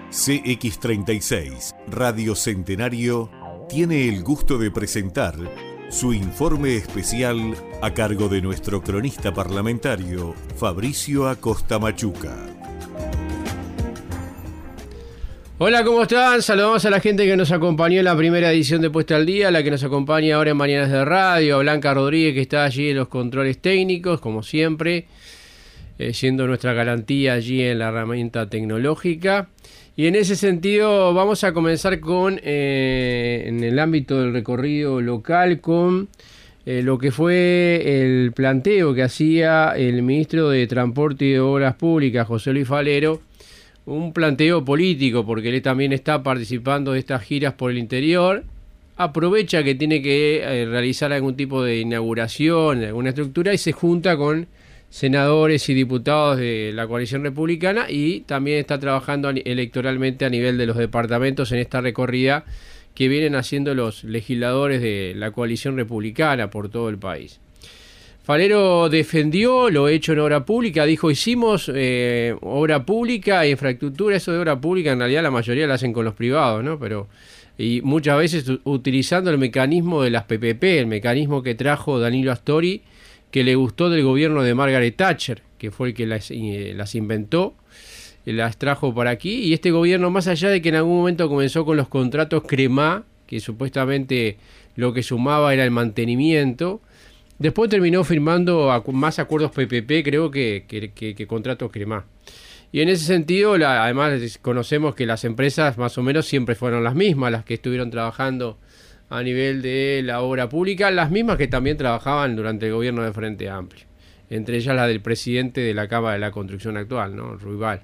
CX36 Radio Centenario tiene el gusto de presentar su informe especial a cargo de nuestro cronista parlamentario Fabricio Acosta Machuca. Hola, ¿cómo están? Saludamos a la gente que nos acompañó en la primera edición de Puesta al Día, la que nos acompaña ahora en Mañanas de Radio, a Blanca Rodríguez, que está allí en los controles técnicos, como siempre, siendo nuestra garantía allí en la herramienta tecnológica. Y en ese sentido vamos a comenzar con, en el ámbito del recorrido local, con lo que fue el planteo que hacía el ministro de Transporte y de Obras Públicas, José Luis Falero, un planteo político, porque él también está participando de estas giras por el interior, aprovecha que tiene que realizar algún tipo de inauguración, alguna estructura, y se junta con senadores y diputados de la coalición republicana, y también está trabajando electoralmente a nivel de los departamentos en esta recorrida que vienen haciendo los legisladores de la coalición republicana por todo el país. Falero defendió lo hecho en obra pública, dijo: hicimos obra pública e infraestructura. Eso de obra pública en realidad la mayoría la hacen con los privados, ¿no? Y muchas veces utilizando el mecanismo de las PPP, el mecanismo que trajo Danilo Astori, que le gustó del gobierno de Margaret Thatcher, que fue el que las inventó, las trajo para aquí. Y este gobierno, más allá de que en algún momento comenzó con los contratos cremá, que supuestamente lo que sumaba era el mantenimiento, después terminó firmando más acuerdos PPP, creo que contratos cremá. Y en ese sentido, además conocemos que las empresas más o menos siempre fueron las mismas, las que estuvieron trabajando a nivel de la obra pública, las mismas que también trabajaban durante el gobierno de Frente Amplio, entre ellas la del presidente de la Cámara de la Construcción actual, ¿no? Ruibal.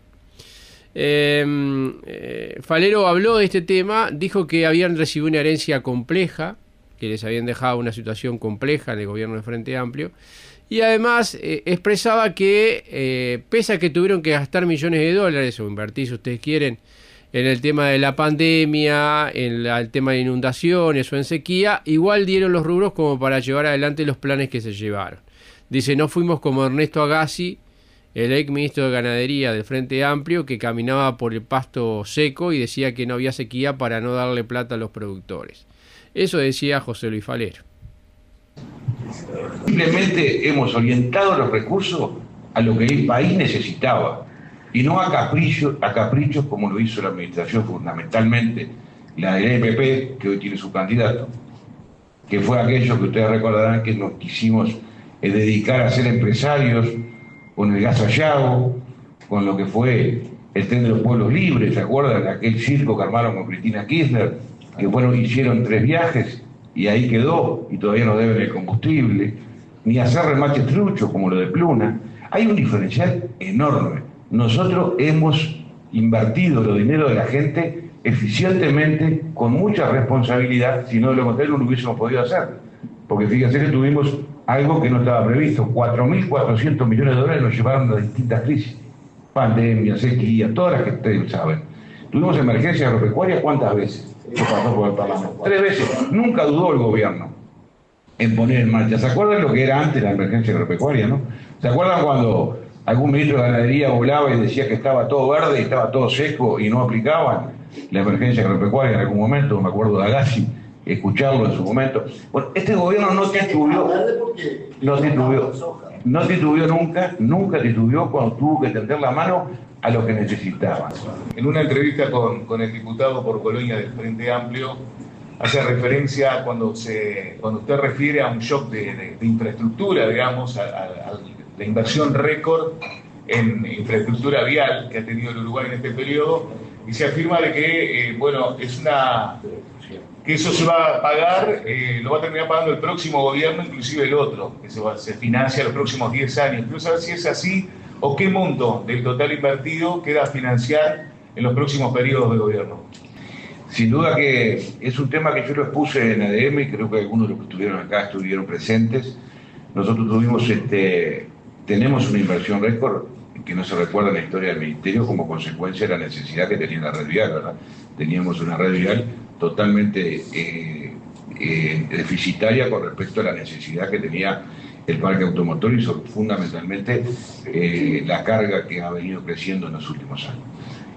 Falero habló de este tema, dijo que habían recibido una herencia compleja, que les habían dejado una situación compleja en el gobierno de Frente Amplio, y además expresaba que pese a que tuvieron que gastar millones de dólares o invertir, si ustedes quieren, en el tema de la pandemia, en el tema de inundaciones o en sequía, igual dieron los rubros como para llevar adelante los planes que se llevaron. Dice: no fuimos como Ernesto Agassi, el ex ministro de Ganadería del Frente Amplio, que caminaba por el pasto seco y decía que no había sequía para no darle plata a los productores. Eso decía José Luis Falero. Simplemente hemos orientado los recursos a lo que el país necesitaba, y no a caprichos como lo hizo la administración, fundamentalmente la del EPP, que hoy tiene su candidato, que fue aquello que ustedes recordarán que nos quisimos dedicar a ser empresarios con el gas Sayago, con lo que fue el tren de los pueblos libres. ¿Se acuerdan? Aquel circo que armaron con Cristina Kirchner, que hicieron 3 viajes y ahí quedó, y todavía no deben el combustible, ni hacer remaches truchos como lo de Pluna. Hay un diferencial enorme. Nosotros hemos invertido los dineros de la gente eficientemente, con mucha responsabilidad. Si no, de lo contrario no lo hubiésemos podido hacer, porque fíjense que tuvimos algo que no estaba previsto. 4.400 millones de dólares nos llevaron a distintas crisis: pandemia, sequía, todas las que ustedes saben. Tuvimos emergencia agropecuaria, ¿cuántas veces? Eso pasó por el Parlamento 3 veces. Nunca dudó el gobierno en poner en marcha. ¿Se acuerdan lo que era antes la emergencia agropecuaria, no? ¿Se acuerdan cuando algún ministro de Ganadería volaba y decía que estaba todo verde y estaba todo seco y no aplicaban la emergencia agropecuaria en algún momento? Me acuerdo de Agassi, escucharlo en su momento. Bueno, este gobierno no titubeó nunca titubeó cuando tuvo que tender la mano a lo que necesitaban. En una entrevista con el diputado por Colonia del Frente Amplio, hace referencia cuando usted refiere a un shock de infraestructura, digamos, a la inversión récord en infraestructura vial que ha tenido el Uruguay en este periodo, y se afirma de que, que eso se va a pagar, lo va a terminar pagando el próximo gobierno, inclusive el otro, que se financia los próximos 10 años. Quiero saber si es así, o qué monto del total invertido queda a financiar en los próximos periodos de gobierno. Sin duda que es un tema que yo lo expuse en ADM, y creo que algunos de los que estuvieron acá estuvieron presentes. Nosotros tenemos una inversión récord que no se recuerda en la historia del Ministerio como consecuencia de la necesidad que tenía la red vial, ¿verdad? Teníamos una red vial totalmente deficitaria con respecto a la necesidad que tenía el parque automotor y fundamentalmente la carga que ha venido creciendo en los últimos años.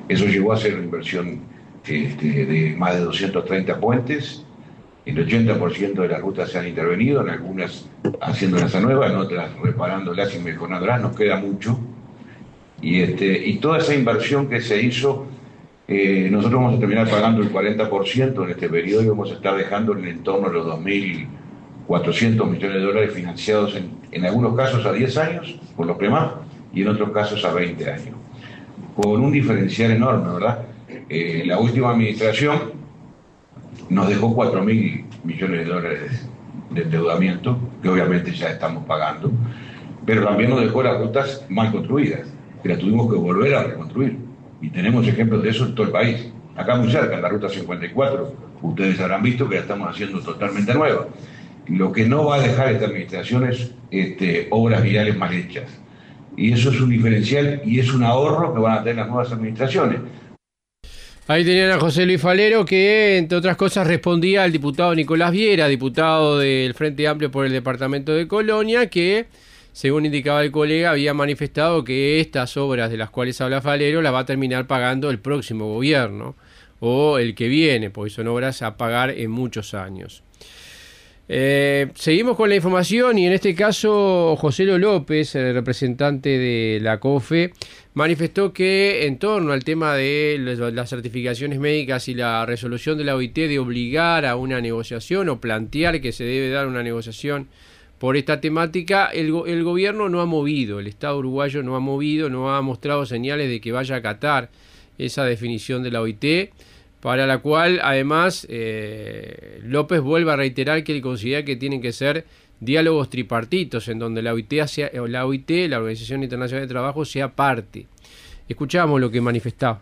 Eso llegó a ser una inversión de más de 230 puentes. El 80% de las rutas se han intervenido, en algunas haciéndolas a nuevas, en otras reparándolas y mejorándolas, nos queda mucho. Y toda esa inversión que se hizo, nosotros vamos a terminar pagando el 40% en este periodo y vamos a estar dejando en el torno a los 2.400 millones de dólares financiados en algunos casos a 10 años por los PEMAF y en otros casos a 20 años. Con un diferencial enorme, ¿verdad? La última administración nos dejó 4.000 millones de dólares de endeudamiento, que obviamente ya estamos pagando, pero también nos dejó las rutas mal construidas, que las tuvimos que volver a reconstruir. Y tenemos ejemplos de eso en todo el país. Acá muy cerca, en la ruta 54, ustedes habrán visto que la estamos haciendo totalmente nueva. Lo que no va a dejar esta administración es obras viales mal hechas. Y eso es un diferencial y es un ahorro que van a tener las nuevas administraciones. Ahí tenían a José Luis Falero, que entre otras cosas respondía al diputado Nicolás Viera, diputado del Frente Amplio por el departamento de Colonia, que, según indicaba el colega, había manifestado que estas obras de las cuales habla Falero las va a terminar pagando el próximo gobierno o el que viene, porque son obras a pagar en muchos años. Seguimos con la información y en este caso Joselo López, el representante de la COFE, manifestó que en torno al tema de las certificaciones médicas y la resolución de la OIT de obligar a una negociación o plantear que se debe dar una negociación por esta temática, el gobierno no ha movido, el Estado uruguayo no ha movido, no ha mostrado señales de que vaya a acatar esa definición de la OIT, para la cual además López vuelve a reiterar que él considera que tienen que ser diálogos tripartitos en donde la OIT, la Organización Internacional de Trabajo, sea parte. Escuchamos lo que manifestaba.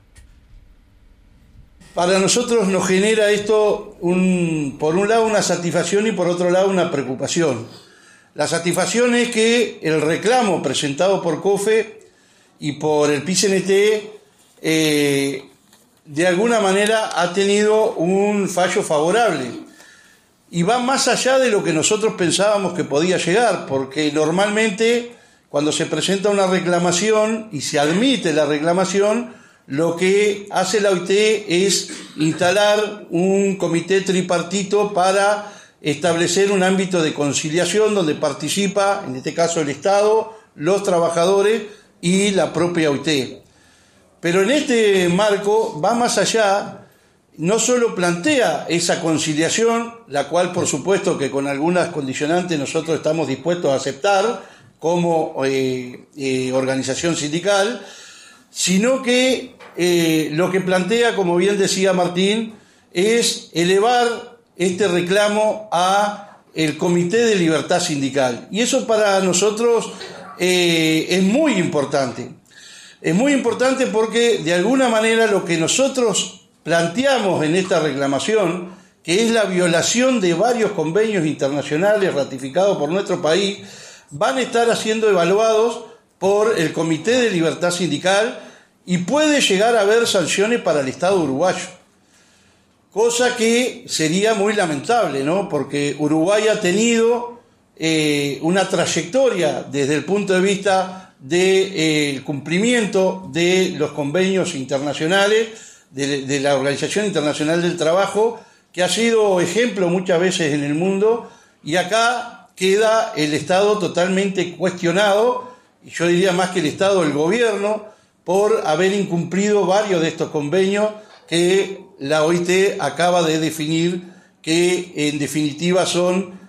Para nosotros nos genera esto, por un lado, una satisfacción y por otro lado, una preocupación. La satisfacción es que el reclamo presentado por COFE y por el PIT-CNT de alguna manera ha tenido un fallo favorable y va más allá de lo que nosotros pensábamos que podía llegar, porque normalmente cuando se presenta una reclamación y se admite la reclamación, lo que hace la OIT es instalar un comité tripartito para establecer un ámbito de conciliación donde participa, en este caso el Estado, los trabajadores y la propia OIT. Pero en este marco va más allá, no solo plantea esa conciliación, la cual por supuesto que con algunas condicionantes nosotros estamos dispuestos a aceptar como organización sindical, sino que lo que plantea, como bien decía Martín, es elevar este reclamo a el Comité de Libertad Sindical. Y eso para nosotros es muy importante. Es muy importante porque de alguna manera lo que nosotros planteamos en esta reclamación, que es la violación de varios convenios internacionales ratificados por nuestro país, van a estar siendo evaluados por el Comité de Libertad Sindical y puede llegar a haber sanciones para el Estado uruguayo. Cosa que sería muy lamentable, ¿no? Porque Uruguay ha tenido una trayectoria desde el punto de vista del cumplimiento de los convenios internacionales de la Organización Internacional del Trabajo, que ha sido ejemplo muchas veces en el mundo, y acá queda el Estado totalmente cuestionado, y yo diría más que el Estado, el gobierno, por haber incumplido varios de estos convenios que la OIT acaba de definir que en definitiva son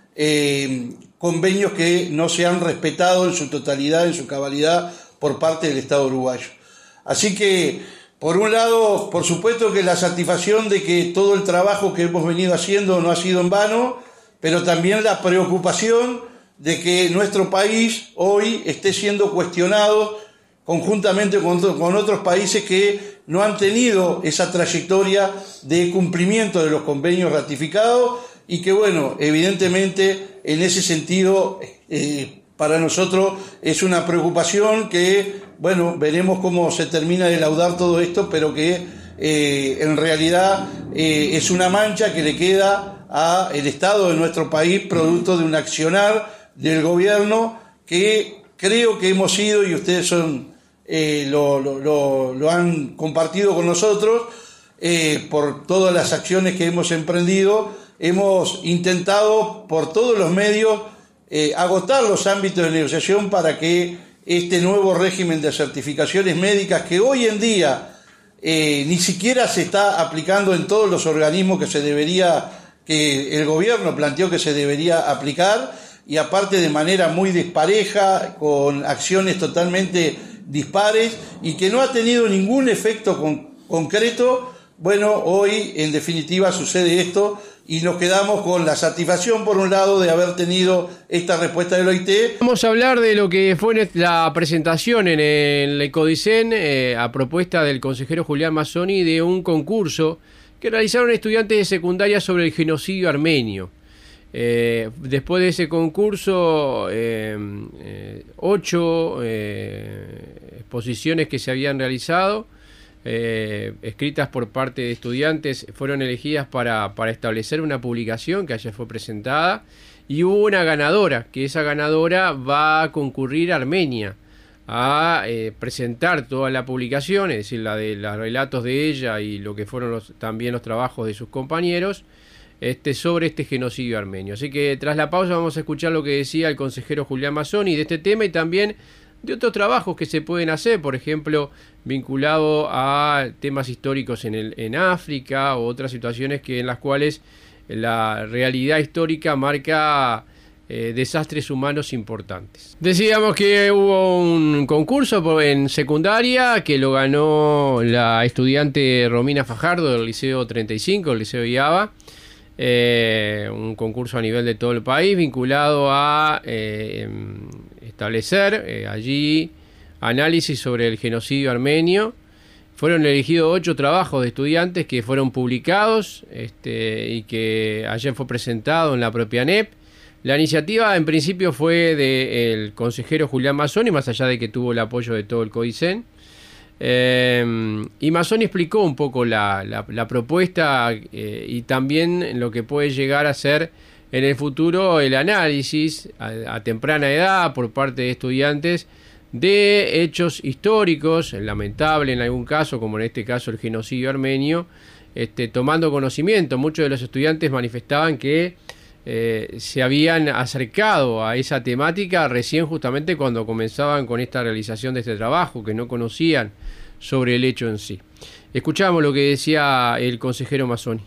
convenios que no se han respetado en su totalidad, en su cabalidad por parte del Estado uruguayo. Así que, por un lado, por supuesto que la satisfacción de que todo el trabajo que hemos venido haciendo no ha sido en vano, pero también la preocupación de que nuestro país hoy esté siendo cuestionado conjuntamente con otros países que no han tenido esa trayectoria de cumplimiento de los convenios ratificados y que, bueno, evidentemente en ese sentido para nosotros es una preocupación que, bueno, veremos cómo se termina de laudar todo esto, pero que en realidad es una mancha que le queda al Estado de nuestro país producto de un accionar del gobierno que creo que hemos sido, y ustedes son lo han compartido con nosotros. Por todas las acciones que hemos emprendido, hemos intentado por todos los medios agotar los ámbitos de negociación para que este nuevo régimen de certificaciones médicas, que hoy en día ni siquiera se está aplicando en todos los organismos que el gobierno planteó que se debería aplicar, y aparte de manera muy dispareja, con acciones totalmente dispares, y que no ha tenido ningún efecto concreto. Bueno, hoy en definitiva sucede esto y nos quedamos con la satisfacción, por un lado, de haber tenido esta respuesta del OIT. Vamos a hablar de lo que fue la presentación en el Ecodicen a propuesta del consejero Julián Mazzoni de un concurso que realizaron estudiantes de secundaria sobre el genocidio armenio. Después de ese concurso, 8 exposiciones que se habían realizado, escritas por parte de estudiantes, fueron elegidas para establecer una publicación que ayer fue presentada, y hubo una ganadora, que esa ganadora va a concurrir a Armenia a presentar toda la publicación, es decir, la de los relatos de ella y lo que fueron también los trabajos de sus compañeros sobre este genocidio armenio. Así que tras la pausa vamos a escuchar lo que decía el consejero Julián Mazzoni de este tema y también de otros trabajos que se pueden hacer, por ejemplo, vinculado a temas históricos en África, o otras situaciones en las cuales la realidad histórica marca desastres humanos importantes. Decíamos que hubo un concurso en secundaria que lo ganó la estudiante Romina Fajardo del Liceo 35, el Liceo IABA, un concurso a nivel de todo el país vinculado a establecer allí análisis sobre el genocidio armenio. Fueron elegidos 8 trabajos de estudiantes que fueron publicados y que ayer fue presentado en la propia ANEP. La iniciativa en principio fue del consejero Julián Mazzoni, más allá de que tuvo el apoyo de todo el Codicen. Y Mazzoni explicó un poco la propuesta y también lo que puede llegar a ser en el futuro el análisis a temprana edad por parte de estudiantes de hechos históricos, lamentable en algún caso, como en este caso el genocidio armenio, tomando conocimiento. Muchos de los estudiantes manifestaban que se habían acercado a esa temática recién justamente cuando comenzaban con esta realización de este trabajo, que no conocían sobre el hecho en sí. Escuchamos lo que decía el consejero Mazzoni.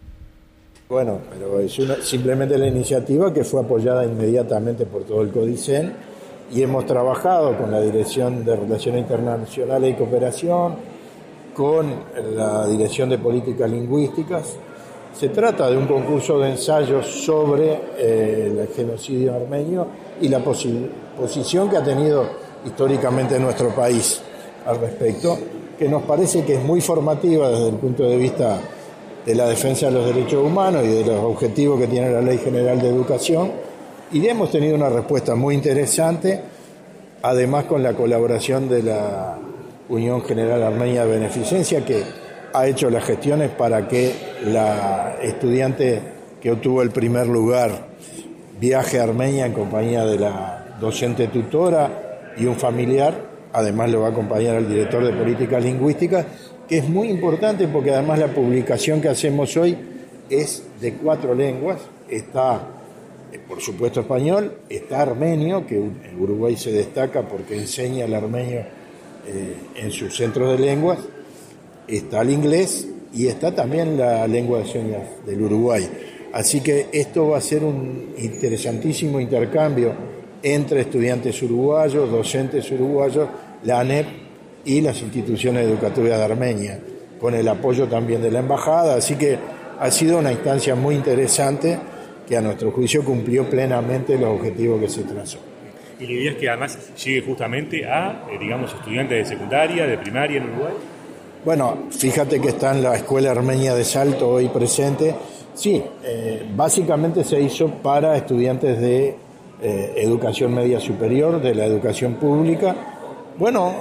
Bueno, pero es simplemente la iniciativa que fue apoyada inmediatamente por todo el Codicen, y hemos trabajado con la Dirección de Relaciones Internacionales y Cooperación, con la Dirección de Políticas Lingüísticas. Se trata de un concurso de ensayos sobre el genocidio armenio y la posición que ha tenido históricamente nuestro país al respecto, que nos parece que es muy formativa desde el punto de vista de la defensa de los derechos humanos y de los objetivos que tiene la Ley General de Educación, y hemos tenido una respuesta muy interesante, además con la colaboración de la Unión General Armenia de Beneficencia, que ha hecho las gestiones para que la estudiante que obtuvo el primer lugar viaje a Armenia en compañía de la docente tutora y un familiar. Además lo va a acompañar el director de Políticas Lingüísticas, que es muy importante porque además la publicación que hacemos hoy es de 4 lenguas. Está, por supuesto, español, está armenio, que en Uruguay se destaca porque enseña el armenio en sus centros de lenguas, está el inglés y está también la lengua de señas del Uruguay. Así que esto va a ser un interesantísimo intercambio entre estudiantes uruguayos, docentes uruguayos, la ANEP y las instituciones educativas de Armenia, con el apoyo también de la embajada. Así que ha sido una instancia muy interesante que a nuestro juicio cumplió plenamente los objetivos que se trazó. Y la idea es que además llegue justamente a, estudiantes de secundaria, de primaria en Uruguay. Bueno, fíjate que está en la Escuela Armenia de Salto hoy presente. Sí, básicamente se hizo para estudiantes de educación media superior, de la educación pública. Bueno,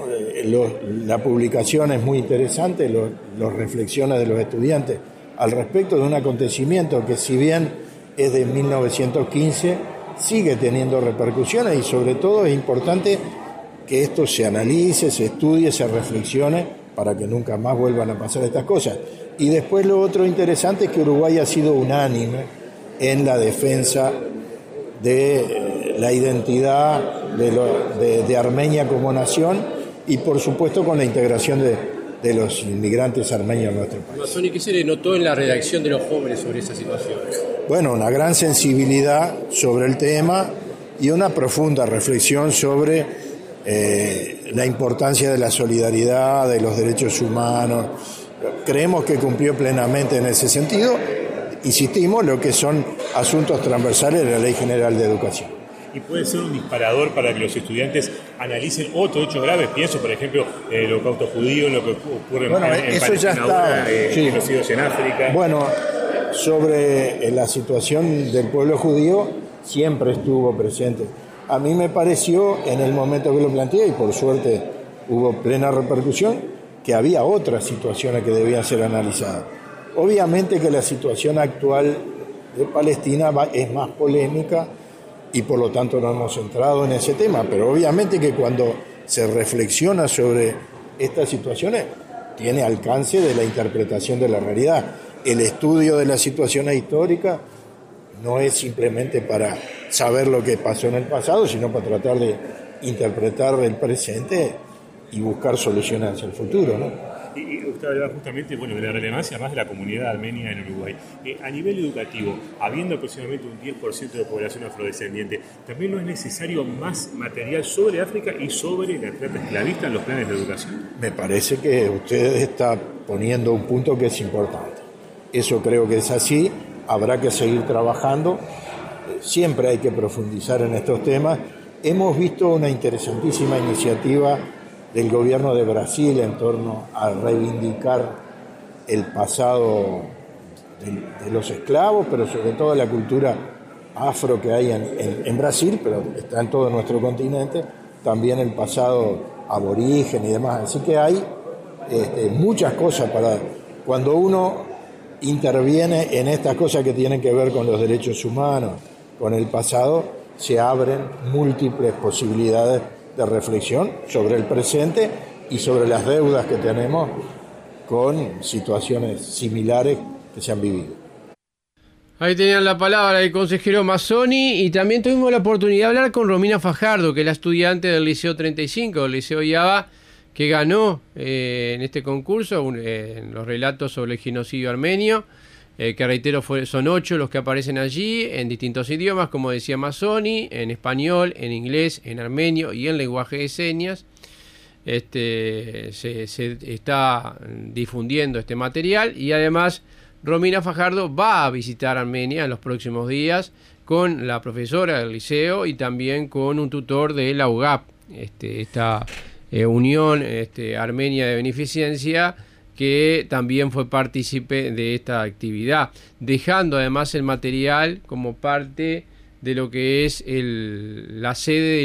la publicación es muy interesante, las reflexiones de los estudiantes al respecto de un acontecimiento que, si bien es de 1915, sigue teniendo repercusiones, y sobre todo es importante que esto se analice, se estudie, se reflexione para que nunca más vuelvan a pasar estas cosas. Y después lo otro interesante es que Uruguay ha sido unánime en la defensa de la identidad de Armenia como nación y por supuesto con la integración de los inmigrantes armenios en nuestro país. Mazzoni, ¿qué se le notó en la redacción de los jóvenes sobre esa situación? Bueno, una gran sensibilidad sobre el tema y una profunda reflexión sobre la importancia de la solidaridad, de los derechos humanos. Creemos que cumplió plenamente en ese sentido. Insistimos, lo que son asuntos transversales de la Ley General de Educación. ¿Y puede ser un disparador para que los estudiantes analicen otros hechos graves? Pienso, por ejemplo, el holocausto judío, lo que ocurre en eso ya Palestina ahora, sí. genocidios en África. Bueno, sobre la situación del pueblo judío siempre estuvo presente. A mí me pareció, en el momento que lo planteé, y por suerte hubo plena repercusión, que había otras situaciones que debían ser analizadas. Obviamente que la situación actual de Palestina es más polémica y por lo tanto no hemos entrado en ese tema, pero obviamente que cuando se reflexiona sobre estas situaciones tiene alcance de la interpretación de la realidad. El estudio de las situaciones históricas no es simplemente para saber lo que pasó en el pasado, sino para tratar de interpretar el presente y buscar soluciones hacia el futuro, ¿no? Y usted hablaba justamente de la relevancia más de la comunidad armenia en Uruguay. A nivel educativo, habiendo aproximadamente un 10% de población afrodescendiente, ¿también no es necesario más material sobre África y sobre la trata esclavista en los planes de educación? Me parece que usted está poniendo un punto que es importante. Eso creo que es así, habrá que seguir trabajando, siempre hay que profundizar en estos temas. Hemos visto una interesantísima iniciativa del gobierno de Brasil en torno a reivindicar el pasado de los esclavos, pero sobre todo la cultura afro que hay en Brasil, pero está en todo nuestro continente, también el pasado aborigen y demás. Así que hay muchas cosas para cuando uno interviene en estas cosas que tienen que ver con los derechos humanos, con el pasado, se abren múltiples posibilidades de reflexión sobre el presente y sobre las deudas que tenemos con situaciones similares que se han vivido. Ahí tenían la palabra el consejero Mazzoni y también tuvimos la oportunidad de hablar con Romina Fajardo, que es la estudiante del Liceo 35, del Liceo IABA, que ganó en este concurso en los relatos sobre el genocidio armenio, que reitero son 8 los que aparecen allí en distintos idiomas, como decía Mazzoni, en español, en inglés, en armenio y en lenguaje de señas. Se está difundiendo este material y además Romina Fajardo va a visitar Armenia en los próximos días con la profesora del liceo y también con un tutor de la UGAP, esta Unión Armenia de Beneficencia, que también fue partícipe de esta actividad, dejando además el material como parte de lo que es la sede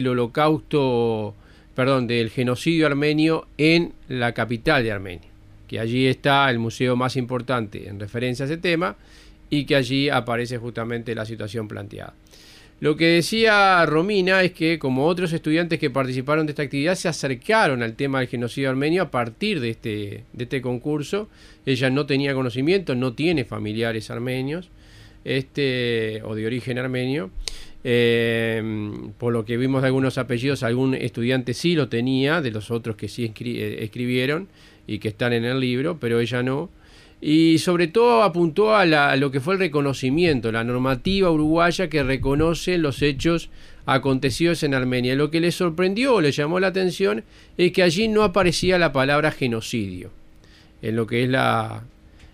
del genocidio armenio en la capital de Armenia, que allí está el museo más importante en referencia a ese tema y que allí aparece justamente la situación planteada. Lo que decía Romina es que, como otros estudiantes que participaron de esta actividad, se acercaron al tema del genocidio armenio a partir de este concurso. Ella no tenía conocimiento, no tiene familiares armenios o de origen armenio. Por lo que vimos de algunos apellidos, algún estudiante sí lo tenía, de los otros que sí escribieron y que están en el libro, pero ella no. Y sobre todo apuntó a lo que fue el reconocimiento, la normativa uruguaya que reconoce los hechos acontecidos en Armenia. Lo que le sorprendió o le llamó la atención es que allí no aparecía la palabra genocidio en lo que es la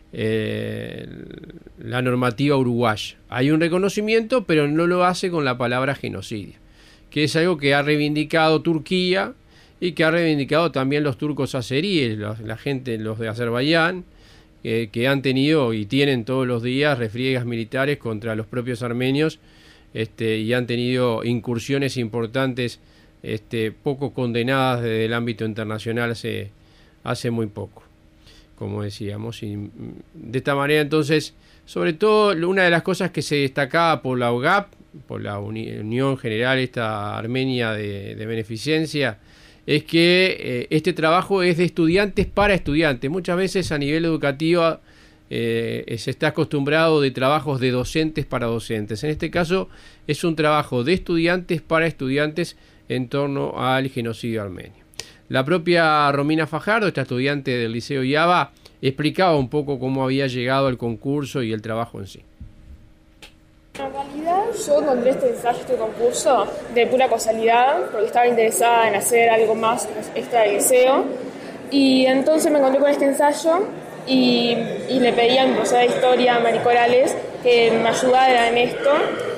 normativa uruguaya. Hay un reconocimiento, pero no lo hace con la palabra genocidio, que es algo que ha reivindicado Turquía y que ha reivindicado también los turcos azeríes, la gente, los de Azerbaiyán, que han tenido y tienen todos los días refriegas militares contra los propios armenios, y han tenido incursiones importantes, poco condenadas desde el ámbito internacional hace muy poco, como decíamos. Y de esta manera, entonces, sobre todo, una de las cosas que se destacaba por la UGAP, por la Unión General Armenia de Beneficencia, es que este trabajo es de estudiantes para estudiantes. Muchas veces a nivel educativo se está acostumbrado de trabajos de docentes para docentes. En este caso es un trabajo de estudiantes para estudiantes en torno al genocidio armenio. La propia Romina Fajardo, esta estudiante del Liceo IABA, explicaba un poco cómo había llegado al concurso y el trabajo en sí. En realidad yo encontré este ensayo, este concurso, de pura casualidad, porque estaba interesada en hacer algo más extra del liceo. Y entonces me encontré con este ensayo y le pedí a mi profesora de historia, Mari Corales, que me ayudara en esto.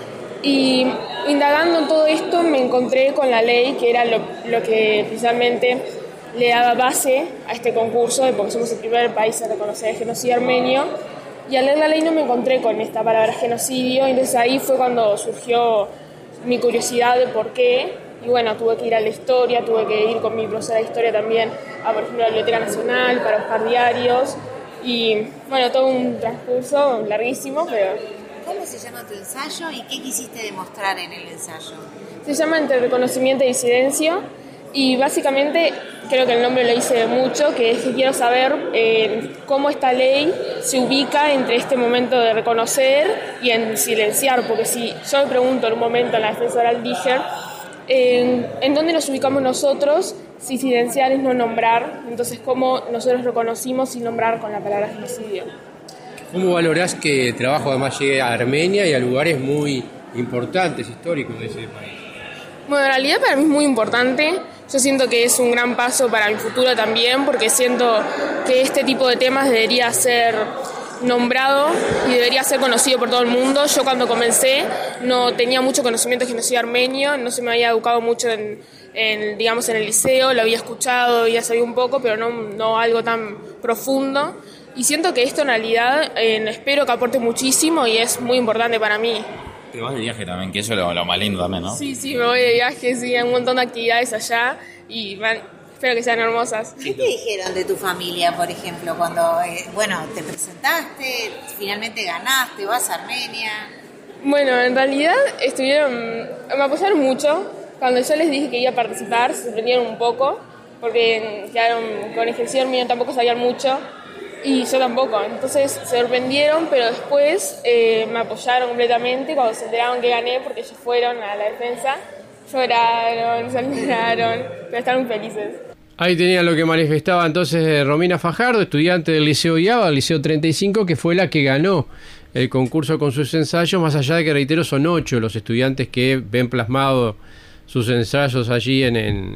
Y indagando en todo esto me encontré con la ley, que era lo que precisamente le daba base a este concurso, porque somos el primer país en reconocer el genocidio armenio. Y al leer la ley no me encontré con esta palabra genocidio, entonces ahí fue cuando surgió mi curiosidad de por qué. Y bueno, tuve que ir a la historia, tuve que ir con mi profesora de historia también a, por ejemplo, la Biblioteca Nacional para buscar diarios. Y bueno, todo un transcurso larguísimo, pero... ¿Cómo se llama tu ensayo y qué quisiste demostrar en el ensayo? Se llama Entre reconocimiento y disidencia, y básicamente creo que el nombre lo dice mucho, que es que quiero saber cómo esta ley se ubica entre este momento de reconocer y en silenciar, porque si yo me pregunto en un momento en la defensa oral Díger, ¿en dónde nos ubicamos nosotros si silenciar es no nombrar? Entonces, ¿cómo nosotros reconocimos sin nombrar con la palabra genocidio? ¿Cómo valorás que el trabajo además llegue a Armenia y a lugares muy importantes, históricos de ese país? Bueno, en realidad para mí es muy importante. Yo siento que es un gran paso para mi futuro también, porque siento que este tipo de temas debería ser nombrado y debería ser conocido por todo el mundo. Yo cuando comencé no tenía mucho conocimiento de genocidio armenio, no se me había educado mucho en el liceo, lo había escuchado, había sabido un poco, pero no algo tan profundo. Y siento que esto en realidad espero que aporte muchísimo y es muy importante para mí. Te vas de viaje también, que eso es lo más lindo también, ¿no? Sí, me voy de viaje, sí, hay un montón de actividades allá y espero que sean hermosas. ¿Qué te dijeron de tu familia, por ejemplo, cuando, te presentaste, finalmente ganaste, vas a Armenia? Bueno, en realidad me apoyaron mucho. Cuando yo les dije que iba a participar, se sorprendieron un poco, porque quedaron con el genocidio armenio, tampoco sabían mucho. Y yo tampoco, entonces se sorprendieron, pero después me apoyaron completamente cuando se enteraron que gané, porque ellos fueron a la defensa, lloraron, se alegraron, pero estaban muy felices. Ahí tenían lo que manifestaba entonces Romina Fajardo, estudiante del Liceo IABA, el Liceo 35, que fue la que ganó el concurso con sus ensayos, más allá de que, reitero, son 8 los estudiantes que ven plasmados sus ensayos allí en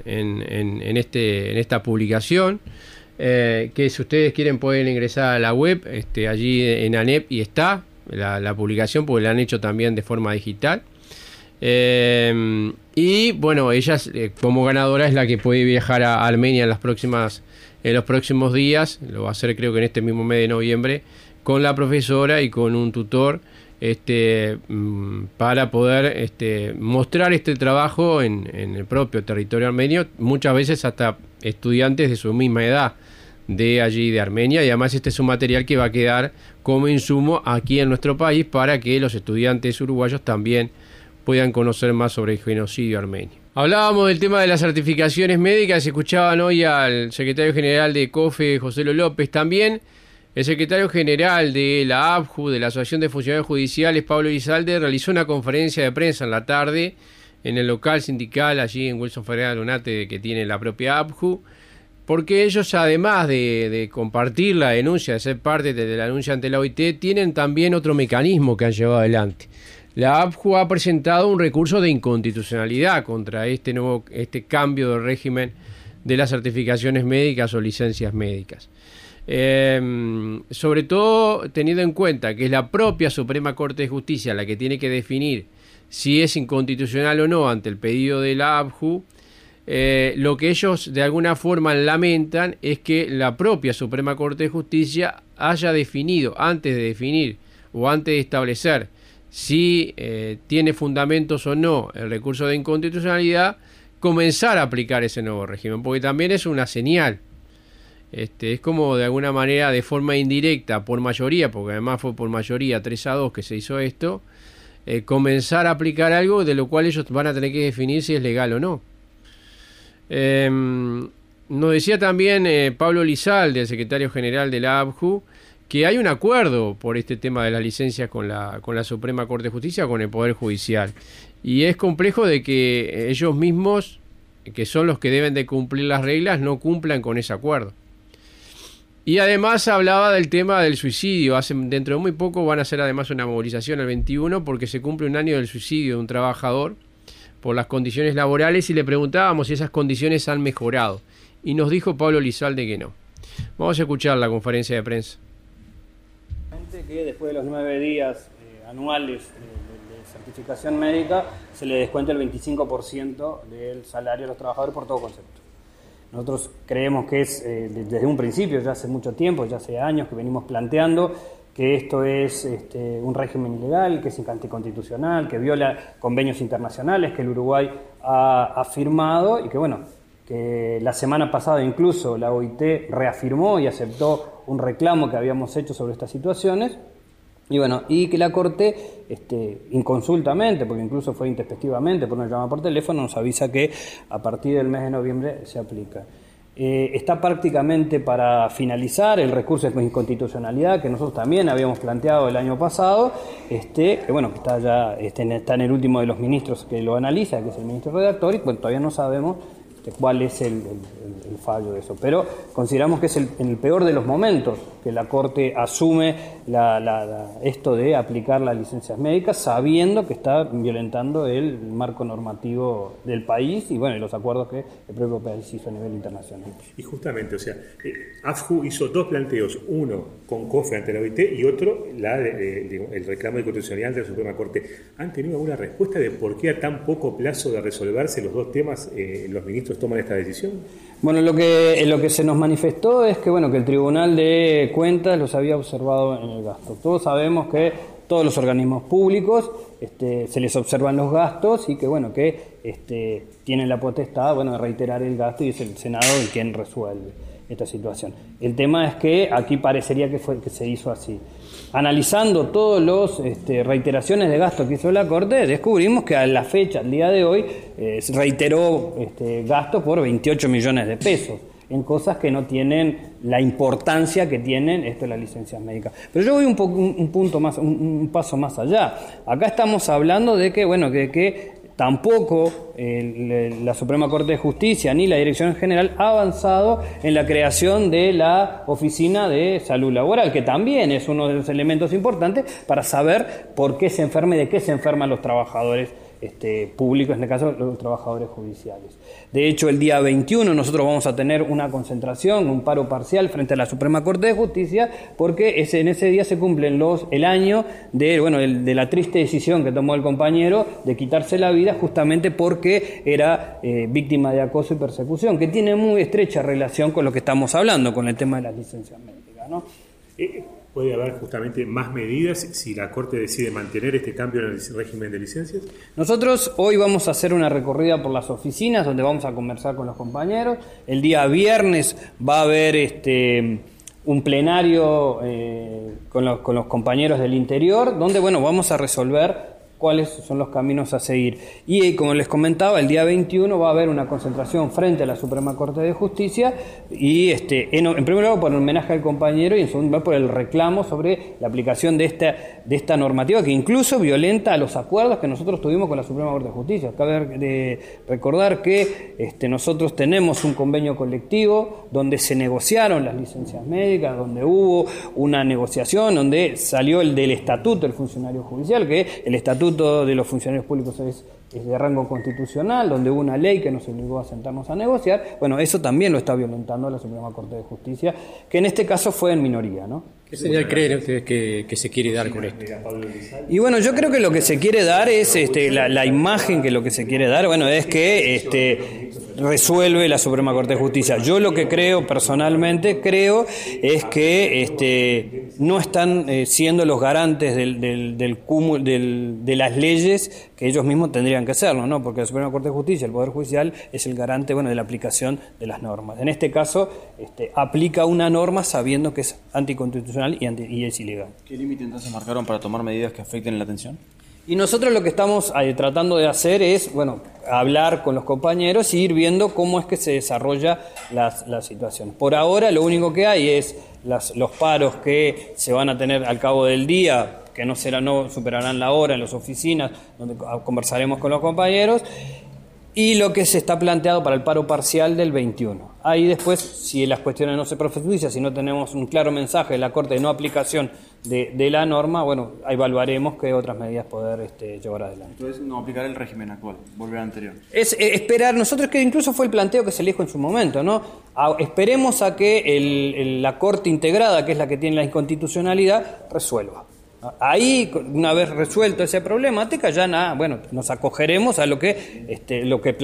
esta publicación. Que si ustedes quieren pueden ingresar a la web, allí en ANEP, y está la publicación, porque la han hecho también de forma digital. Y bueno, ella como ganadora es la que puede viajar a Armenia en los próximos días. Lo va a hacer, creo que en este mismo mes de noviembre, con la profesora y con un tutor, para poder mostrar este trabajo en el propio territorio armenio, muchas veces hasta estudiantes de su misma edad de allí de Armenia, y además este es un material que va a quedar como insumo aquí en nuestro país para que los estudiantes uruguayos también puedan conocer más sobre el genocidio armenio. Hablábamos del tema de las certificaciones médicas, escuchaban hoy al secretario general de COFE, José Lo López, también el secretario general de la ABJU, de la Asociación de Funcionarios Judiciales, Pablo Elizalde, realizó una conferencia de prensa en la tarde en el local sindical allí en Wilson Ferreira Lunate, que tiene la propia ABJU, porque ellos, además de compartir la denuncia, de ser parte de la denuncia ante la OIT, tienen también otro mecanismo que han llevado adelante. La ABJU ha presentado un recurso de inconstitucionalidad contra este cambio de régimen de las certificaciones médicas o licencias médicas. Sobre todo teniendo en cuenta que es la propia Suprema Corte de Justicia la que tiene que definir si es inconstitucional o no ante el pedido de la ABJU. Lo que ellos de alguna forma lamentan es que la propia Suprema Corte de Justicia haya definido, antes de definir o antes de establecer si tiene fundamentos o no el recurso de inconstitucionalidad, comenzar a aplicar ese nuevo régimen, porque también es una señal. Es como de alguna manera, de forma indirecta, por mayoría, porque además fue por mayoría 3-2 que se hizo esto, comenzar a aplicar algo de lo cual ellos van a tener que definir si es legal o no. Nos decía también Pablo Lizalde, el secretario general de la ABJU, que hay un acuerdo por este tema de las licencias con la Suprema Corte de Justicia, con el Poder Judicial. Y es complejo de que ellos mismos, que son los que deben de cumplir las reglas, no cumplan con ese acuerdo. Y además hablaba del tema del suicidio. Dentro de muy poco van a hacer además una movilización el 21 porque se cumple un año del suicidio de un trabajador por las condiciones laborales, y le preguntábamos si esas condiciones han mejorado. Y nos dijo Pablo Lizalde que no. Vamos a escuchar la conferencia de prensa. Que después de los 9 días anuales de certificación médica se le descuenta el 25% del salario a los trabajadores por todo concepto. Nosotros creemos que es, desde un principio, ya hace mucho tiempo, ya hace años que venimos planteando que esto es un régimen ilegal, que es anticonstitucional, que viola convenios internacionales que el Uruguay ha firmado, y que bueno, que la semana pasada incluso la OIT reafirmó y aceptó un reclamo que habíamos hecho sobre estas situaciones, y bueno, y que la Corte inconsultamente, porque incluso fue intempestivamente por una llamada por teléfono, nos avisa que a partir del mes de noviembre se aplica. Está prácticamente para finalizar el recurso de inconstitucionalidad que nosotros también habíamos planteado el año pasado, que bueno, que está ya está en el último de los ministros que lo analiza, que es el ministro redactor, y bueno, todavía no sabemos cuál es el fallo de eso, pero consideramos que es en el peor de los momentos que la Corte asume esto de aplicar las licencias médicas, sabiendo que está violentando el marco normativo del país y bueno, y los acuerdos que el propio país hizo a nivel internacional. Y justamente, o sea, ABJU hizo dos planteos, uno con COFE ante la OIT y otro el reclamo de constitucionalidad ante la Suprema Corte. ¿Han tenido alguna respuesta de por qué a tan poco plazo de resolverse los dos temas los ministros toman esta decisión? Bueno, lo que se nos manifestó es que bueno, que el Tribunal de Cuentas los había observado en el gasto. Todos sabemos que todos los organismos públicos se les observan los gastos y que bueno, que tienen la potestad de reiterar el gasto, y es el Senado el quien resuelve esta situación. El tema es que aquí parecería que se hizo así. Analizando todos los reiteraciones de gasto que hizo la Corte, descubrimos que a la fecha, al día de hoy, reiteró gastos por 28 millones de pesos en cosas que no tienen la importancia que tienen las licencias médicas. Pero yo voy un paso más allá. Acá estamos hablando de que tampoco la Suprema Corte de Justicia ni la Dirección General ha avanzado en la creación de la Oficina de Salud Laboral, que también es uno de los elementos importantes para saber por qué se enferma y de qué se enferman los trabajadores públicos, en este caso los trabajadores judiciales. De hecho, el día 21 nosotros vamos a tener una concentración, un paro parcial frente a la Suprema Corte de Justicia, porque en ese día se cumplen el año de la triste decisión que tomó el compañero de quitarse la vida justamente porque era víctima de acoso y persecución, que tiene muy estrecha relación con lo que estamos hablando, con el tema de las licencias médicas, ¿no? ¿Puede haber justamente más medidas si la Corte decide mantener este cambio en el régimen de licencias? Nosotros hoy vamos a hacer una recorrida por las oficinas donde vamos a conversar con los compañeros. El día viernes va a haber un plenario con los compañeros del interior, donde vamos a resolver cuáles son los caminos a seguir. Y como les comentaba, el día 21 va a haber una concentración frente a la Suprema Corte de Justicia y en primer lugar por el homenaje al compañero y en segundo lugar por el reclamo sobre la aplicación de esta normativa que incluso violenta los acuerdos que nosotros tuvimos con la Suprema Corte de Justicia. Cabe recordar que nosotros tenemos un convenio colectivo donde se negociaron las licencias médicas, donde hubo una negociación, donde salió del estatuto del funcionario judicial, que el estatuto de los funcionarios públicos es de rango constitucional, donde hubo una ley que nos obligó a sentarnos a negociar. Bueno, eso también lo está violentando la Suprema Corte de Justicia, que en este caso fue en minoría, ¿no? ¿Qué señal creen ustedes que se quiere dar con esto? Y bueno, yo creo que lo que se quiere dar es la imagen que lo que se quiere dar, es que resuelve la Suprema Corte de Justicia. Yo lo que personalmente creo es que no están siendo los garantes del cúmulo de las leyes que ellos mismos tendrían que hacerlo, ¿no? Porque la Suprema Corte de Justicia, el Poder Judicial, es el garante de la aplicación de las normas. En este caso, aplica una norma sabiendo que es anticonstitucional y es ilegal. ¿Qué límite entonces marcaron para tomar medidas que afecten la atención? Y nosotros lo que estamos tratando de hacer es, hablar con los compañeros y ir viendo cómo es que se desarrolla la situación. Por ahora lo único que hay es los paros que se van a tener al cabo del día, que no superarán la hora en las oficinas, donde conversaremos con los compañeros, y lo que se está planteado para el paro parcial del 21. Ahí después, si las cuestiones no se profundizan, si no tenemos un claro mensaje de la Corte de no aplicación de la norma, evaluaremos qué otras medidas poder llevar adelante. Entonces, no aplicar el régimen actual, volver al anterior. Es esperar, nosotros que incluso fue el planteo que se le dijo en su momento, ¿no? Esperemos a que la Corte integrada, que es la que tiene la inconstitucionalidad, resuelva. Ahí, una vez resuelto esa problemática, ya nos acogeremos a lo que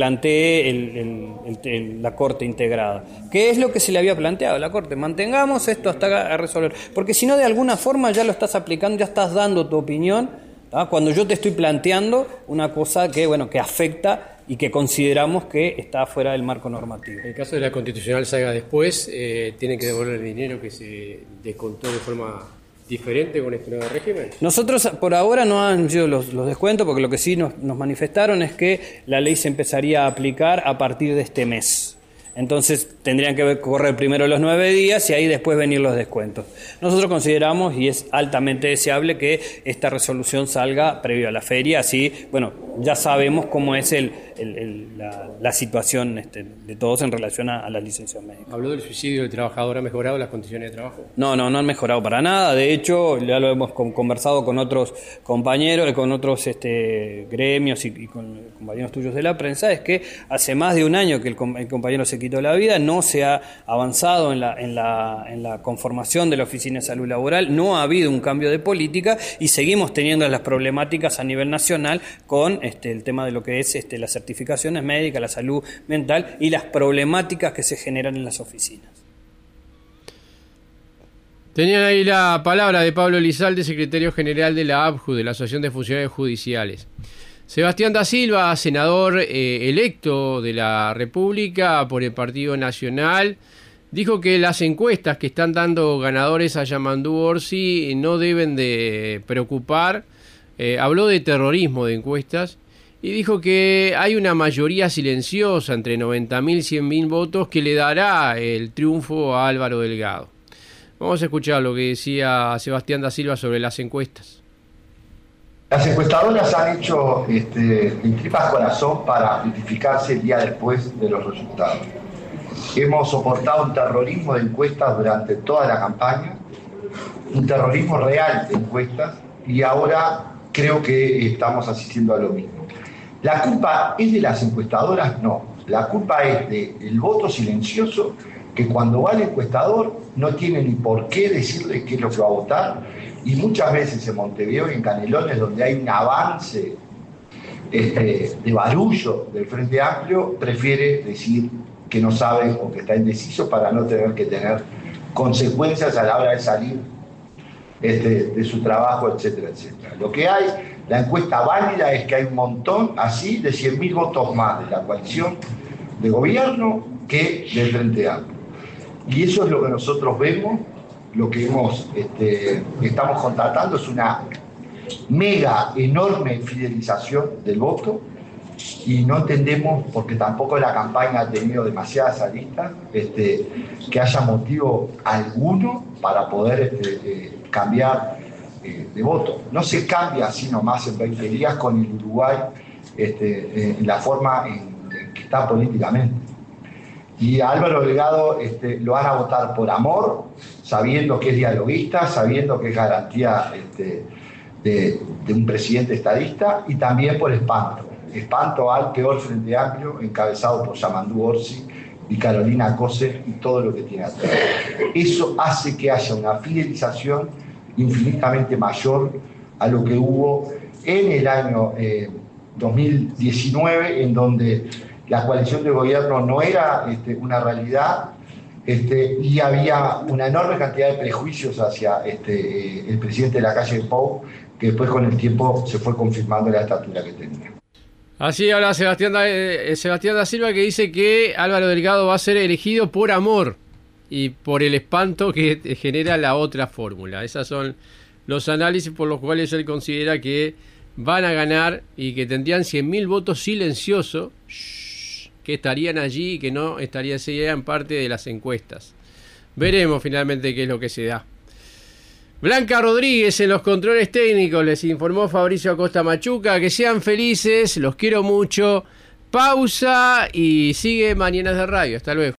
plantee la Corte integrada. ¿Qué es lo que se le había planteado a la Corte? Mantengamos esto hasta resolver. Porque si no, de alguna forma ya lo estás aplicando, ya estás dando tu opinión, ¿tá? Cuando yo te estoy planteando una cosa que afecta y que consideramos que está fuera del marco normativo. En el caso de la constitucional salga después, tienen que devolver el dinero que se descontó de forma diferente con este nuevo régimen. Nosotros por ahora no han sido los descuentos, porque lo que sí nos manifestaron es que la ley se empezaría a aplicar a partir de este mes. Entonces tendrían que correr primero los 9 días y ahí después venir los descuentos. Nosotros consideramos, y es altamente deseable, que esta resolución salga previo a la feria, así, ya sabemos cómo es la situación de todos en relación a las licencias médicas. ¿Habló del suicidio del trabajador? ¿Ha mejorado las condiciones de trabajo? No han mejorado para nada. De hecho, ya lo hemos conversado con otros compañeros, con otros gremios y con compañeros tuyos de la prensa, es que hace más de un año que el compañero se quitó la vida, no se ha avanzado en la conformación de la Oficina de Salud Laboral, no ha habido un cambio de política y seguimos teniendo las problemáticas a nivel nacional con el tema de lo que es las certificaciones médicas, la salud mental y las problemáticas que se generan en las oficinas. Tenían ahí la palabra de Pablo Elizalde, secretario general de la AFJU, de la Asociación de Funcionarios Judiciales. Sebastián da Silva, senador electo de la República por el Partido Nacional, dijo que las encuestas que están dando ganadores a Yamandú Orsi no deben de preocupar. Habló de terrorismo de encuestas y dijo que hay una mayoría silenciosa entre 90.000 y 100.000 votos que le dará el triunfo a Álvaro Delgado. Vamos a escuchar lo que decía Sebastián da Silva sobre las encuestas. Las encuestadoras han hecho en tripas corazón para justificarse el día después de los resultados. Hemos soportado un terrorismo de encuestas durante toda la campaña, un terrorismo real de encuestas, y ahora creo que estamos asistiendo a lo mismo. ¿La culpa es de las encuestadoras? No. La culpa es del voto silencioso, que cuando va el encuestador no tiene ni por qué decirle qué es lo que va a votar, y muchas veces en Montevideo y en Canelones, donde hay un avance de barullo del Frente Amplio, prefiere decir que no sabe o que está indeciso para no tener que tener consecuencias a la hora de salir de su trabajo, etcétera, etcétera. Lo que hay, la encuesta válida, es que hay un montón así de 100.000 votos más de la coalición de gobierno que del Frente Amplio. Y eso es lo que nosotros vemos. Lo que estamos constatando es una mega, enorme fidelización del voto, y no entendemos, porque tampoco la campaña ha tenido demasiadas aristas, que haya motivo alguno para poder cambiar de voto. No se cambia así nomás en 20 días con el Uruguay en la forma en que está políticamente. Y a Álvaro Delgado lo van a votar por amor, sabiendo que es dialoguista, sabiendo que es garantía de un presidente estadista, y también por espanto. Espanto al peor Frente Amplio, encabezado por Yamandú Orsi y Carolina Cose y todo lo que tiene atrás. Eso hace que haya una fidelización infinitamente mayor a lo que hubo en el año 2019, en donde la coalición de gobierno no era una realidad, y había una enorme cantidad de prejuicios hacia el presidente de la calle Pou, que después con el tiempo se fue confirmando la estatura que tenía. Así habla Sebastián da Silva, que dice que Álvaro Delgado va a ser elegido por amor y por el espanto que genera la otra fórmula. Esos son los análisis por los cuales él considera que van a ganar y que tendrían 100.000 votos silenciosos que estarían allí y que no serían parte de las encuestas. Veremos finalmente qué es lo que se da. Blanca Rodríguez en los controles técnicos, les informó Fabricio Acosta Machuca. Que sean felices, los quiero mucho. Pausa y sigue Mañanas de Radio. Hasta luego.